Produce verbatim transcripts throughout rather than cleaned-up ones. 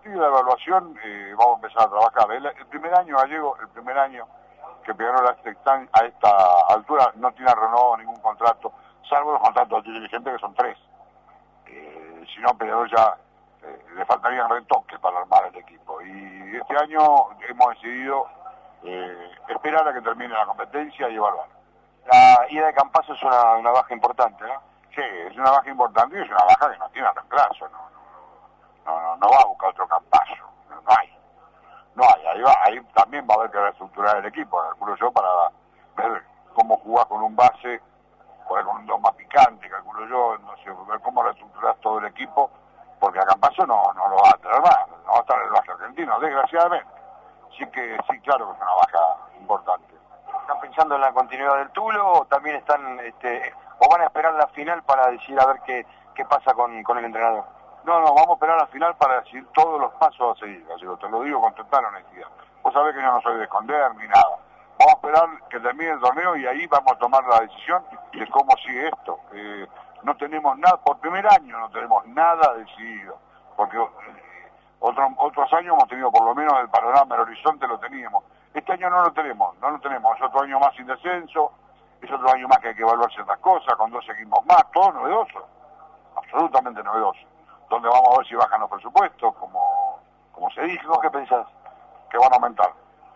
partir de la evaluación eh, vamos a empezar a trabajar. El, el primer año Gallego, el primer año que Peñarol a esta, a esta altura no tiene renovado ningún contrato, salvo los contratos de dirigentes que son tres. Eh, si no, Peñarol ya eh, le faltarían retoques para armar el equipo. Y este año hemos decidido eh, esperar a que termine la competencia y evaluar. La ida de Campazo es una, una baja importante, ¿no? Sí, es una baja importante y es una baja que no tiene reemplazo, no, no, no, no va a buscar otro Campazo, no, no hay, no hay, ahí, va, ahí también va a haber que reestructurar el equipo, calculo yo, para ver cómo jugar con un base, jugar con un dos más picante, calculo yo, no sé, ver cómo reestructurar todo el equipo, porque a Campazo no, no lo va a traer más, no va a estar el base argentino, desgraciadamente, sí que, sí, claro que es una baja importante. ¿Están pensando en la continuidad del Tulo o también están, este, o van a esperar la final para decir a ver qué, qué pasa con, con el entrenador? No, no, vamos a esperar la final para decir todos los pasos a seguir, así te lo digo con total honestidad. Vos sabés que yo no soy de esconder ni nada. Vamos a esperar que termine el torneo y ahí vamos a tomar la decisión de cómo sigue esto. Eh, no tenemos nada, por primer año no tenemos nada decidido, porque eh, otro, otros años hemos tenido por lo menos el panorama, el horizonte lo teníamos. Este año no lo tenemos, no lo tenemos, es otro año más sin descenso, es otro año más que hay que evaluar ciertas cosas, con dos equipos más, todo novedoso, absolutamente novedoso, donde vamos a ver si bajan los presupuestos, como, como se dijo. ¿Qué pensás? Que van a aumentar,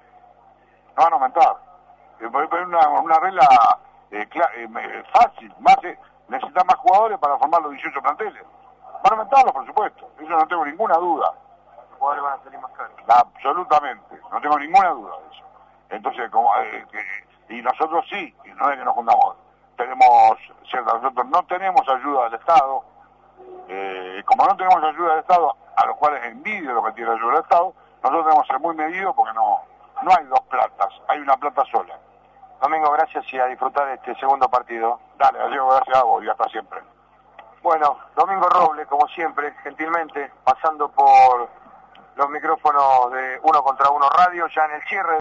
no van a aumentar, es una, una regla eh, eh, fácil, más eh, necesitan más jugadores para formar los dieciocho planteles, van a aumentar los presupuestos, eso no tengo ninguna duda. Los jugadores van a salir más caros. Absolutamente, no tengo ninguna duda de eso. Entonces, como eh, eh, y nosotros sí, y no es que nos juntamos, tenemos cierta, nosotros no tenemos ayuda del Estado, eh, como no tenemos ayuda del Estado, a los cuales envidio lo que tiene ayuda del Estado, nosotros tenemos que ser muy medidos porque no, no hay dos platas, hay una plata sola. Domingo, gracias y a disfrutar este segundo partido. Dale, Gallego, gracias a vos y hasta siempre. Bueno, Domingo Robles, como siempre, gentilmente, pasando por los micrófonos de Uno contra Uno Radio, ya en el cierre.